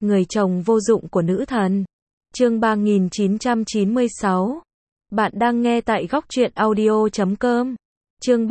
Người chồng vô dụng của nữ thần. Chương 3996. Bạn đang nghe tại góc truyện audio.com. Chương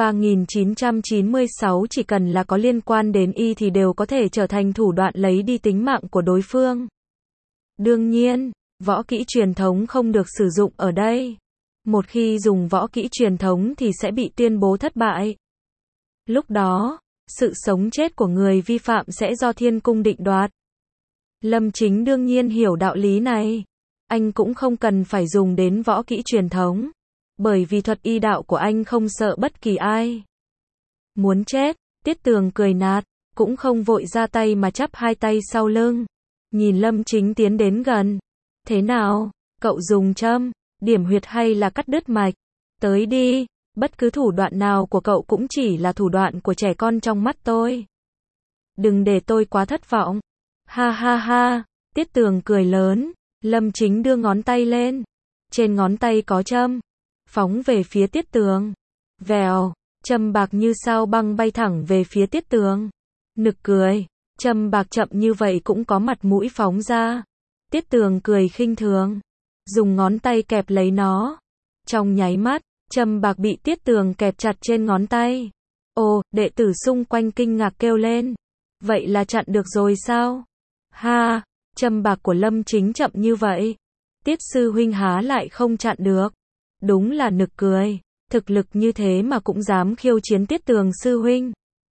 3996 chỉ cần là có liên quan đến y thì đều có thể trở thành thủ đoạn lấy đi tính mạng của đối phương. Đương nhiên, võ kỹ truyền thống không được sử dụng ở đây. Một khi dùng võ kỹ truyền thống thì sẽ bị tuyên bố thất bại. Lúc đó, sự sống chết của người vi phạm sẽ do thiên cung định đoạt. Lâm Chính đương nhiên hiểu đạo lý này. Anh cũng không cần phải dùng đến võ kỹ truyền thống. Bởi vì thuật y đạo của anh không sợ bất kỳ ai. Muốn chết, Tiết Tường cười nạt, cũng không vội ra tay mà chắp hai tay sau lưng. Nhìn Lâm Chính tiến đến gần. Thế nào, cậu dùng châm, điểm huyệt hay là cắt đứt mạch? Tới đi, bất cứ thủ đoạn nào của cậu cũng chỉ là thủ đoạn của trẻ con trong mắt tôi. Đừng để tôi quá thất vọng. Ha ha ha, Tiết Tường cười lớn. Lâm Chính đưa ngón tay lên. Trên ngón tay có châm. Phóng về phía Tiết Tường. Vèo, châm bạc như sao băng bay thẳng về phía Tiết Tường. Nực cười, châm bạc chậm như vậy cũng có mặt mũi phóng ra. Tiết Tường cười khinh thường. Dùng ngón tay kẹp lấy nó. Trong nháy mắt, châm bạc bị Tiết Tường kẹp chặt trên ngón tay. Ồ, đệ tử xung quanh kinh ngạc kêu lên. Vậy là chặn được rồi sao? Ha, châm bạc của Lâm Chính chậm như vậy. Tiết sư huynh há lại không chặn được. Đúng là nực cười. Thực lực như thế mà cũng dám khiêu chiến Tiết Tường sư huynh.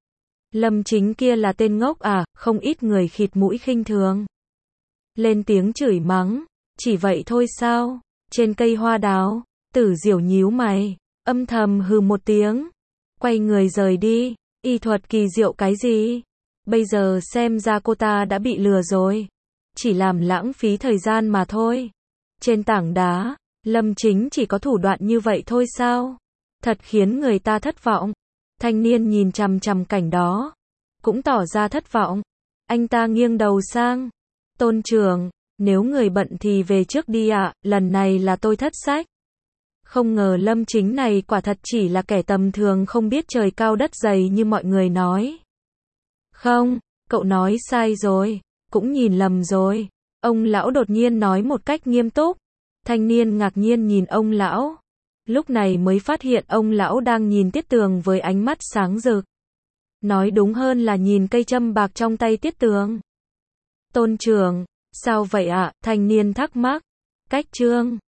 Lâm Chính kia là tên ngốc à, không ít người khịt mũi khinh thường. Lên tiếng chửi mắng. Chỉ vậy thôi sao? Trên cây hoa đào, Tử Diểu nhíu mày, âm thầm hừ một tiếng. Quay người rời đi. Y thuật kỳ diệu cái gì? Bây giờ xem ra cô ta đã bị lừa rồi. Chỉ làm lãng phí thời gian mà thôi. Trên tảng đá, Lâm Chính chỉ có thủ đoạn như vậy thôi sao? Thật khiến người ta thất vọng. Thanh niên nhìn chằm chằm cảnh đó, cũng tỏ ra thất vọng. Anh ta nghiêng đầu sang. Tôn trưởng, nếu người bận thì về trước đi ạ, lần này là tôi thất sách. Không ngờ Lâm Chính này quả thật chỉ là kẻ tầm thường không biết trời cao đất dày như mọi người nói. Không, cậu nói sai rồi, cũng nhìn lầm rồi. Ông lão đột nhiên nói một cách nghiêm túc. Thanh niên ngạc nhiên nhìn ông lão. Lúc này mới phát hiện ông lão đang nhìn Tiết Tường với ánh mắt sáng rực. Nói đúng hơn là nhìn cây châm bạc trong tay Tiết Tường. Tôn trưởng, sao vậy ạ? Thanh niên thắc mắc. Cách chương